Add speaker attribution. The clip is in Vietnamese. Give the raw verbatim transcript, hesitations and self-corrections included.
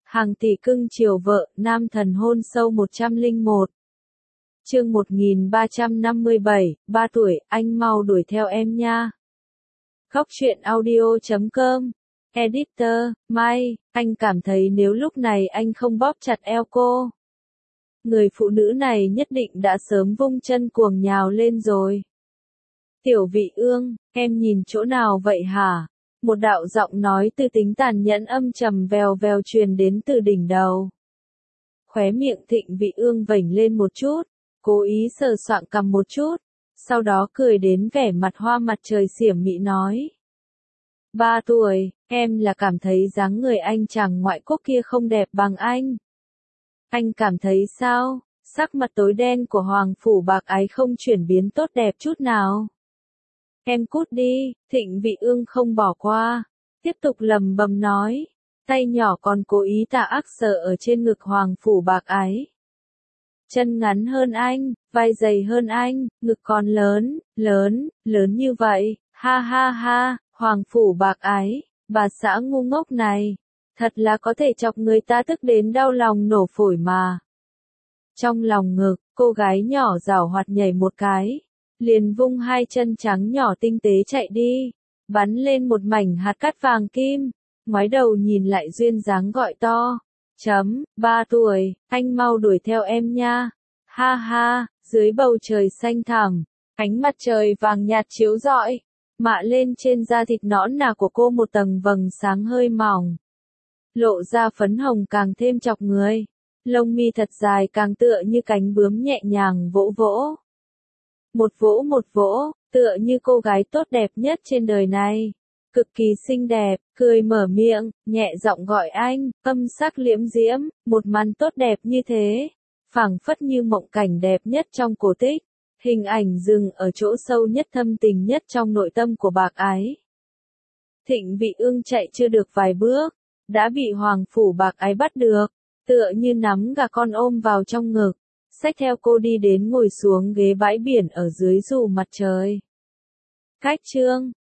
Speaker 1: Hàng tỷ cưng chiều vợ, nam thần hôn sâu một trăm lẻ một. Chương một nghìn ba trăm năm mươi bảy, ba tuổi, anh mau đuổi theo em nha. Góc truyện audio chấm com. Editor, Mai, anh cảm thấy nếu lúc này anh không bóp chặt eo cô, người phụ nữ này nhất định đã sớm vung chân cuồng nhào lên rồi. Tiểu Vị Ương, em nhìn chỗ nào vậy hả? Một đạo giọng nói tư tính tàn nhẫn âm trầm vèo vèo truyền đến từ đỉnh đầu. Khóe miệng Thịnh Vị Ương vểnh lên một chút, cố ý sờ soạng cằm một chút, sau đó cười đến vẻ mặt hoa mặt trời xiểm mị nói. Ba tuổi, em là cảm thấy dáng người anh chàng ngoại quốc kia không đẹp bằng anh. Anh cảm thấy sao? Sắc mặt tối đen của Hoàng Phủ Bạc Ái không chuyển biến tốt đẹp chút nào. Em cút đi, Thịnh Vị Ương không bỏ qua, tiếp tục lầm bầm nói, tay nhỏ còn cố ý tà ác sờ ở trên ngực Hoàng Phủ Bạc Ái. Chân ngắn hơn anh, vai dày hơn anh, ngực còn lớn, lớn, lớn như vậy, ha ha ha, Hoàng Phủ Bạc Ái, bà xã ngu ngốc này, thật là có thể chọc người ta tức đến đau lòng nổ phổi mà. Trong lòng ngực, cô gái nhỏ giảo hoạt nhảy một cái, liền vung hai chân trắng nhỏ tinh tế chạy đi, bắn lên một mảnh hạt cát vàng kim, ngoái đầu nhìn lại duyên dáng gọi to, chấm, ba tuổi, anh mau đuổi theo em nha, ha ha, dưới bầu trời xanh thẳm, ánh mặt trời vàng nhạt chiếu rọi, mạ lên trên da thịt nõn nà của cô một tầng vầng sáng hơi mỏng, lộ ra phấn hồng càng thêm chọc người, lông mi thật dài càng tựa như cánh bướm nhẹ nhàng vỗ vỗ. Một vỗ một vỗ, tựa như cô gái tốt đẹp nhất trên đời này. Cực kỳ xinh đẹp, cười mở miệng, nhẹ giọng gọi anh, âm sắc liễm diễm, một màn tốt đẹp như thế. Phảng phất như mộng cảnh đẹp nhất trong cổ tích. Hình ảnh dừng ở chỗ sâu nhất thâm tình nhất trong nội tâm của Bạc Ái. Thịnh Vị Ương chạy chưa được vài bước, đã bị Hoàng Phủ Bạc Ái bắt được, tựa như nắm gà con ôm vào trong ngực. Xách theo cô đi đến ngồi xuống ghế bãi biển ở dưới dù mặt trời. Cách chương,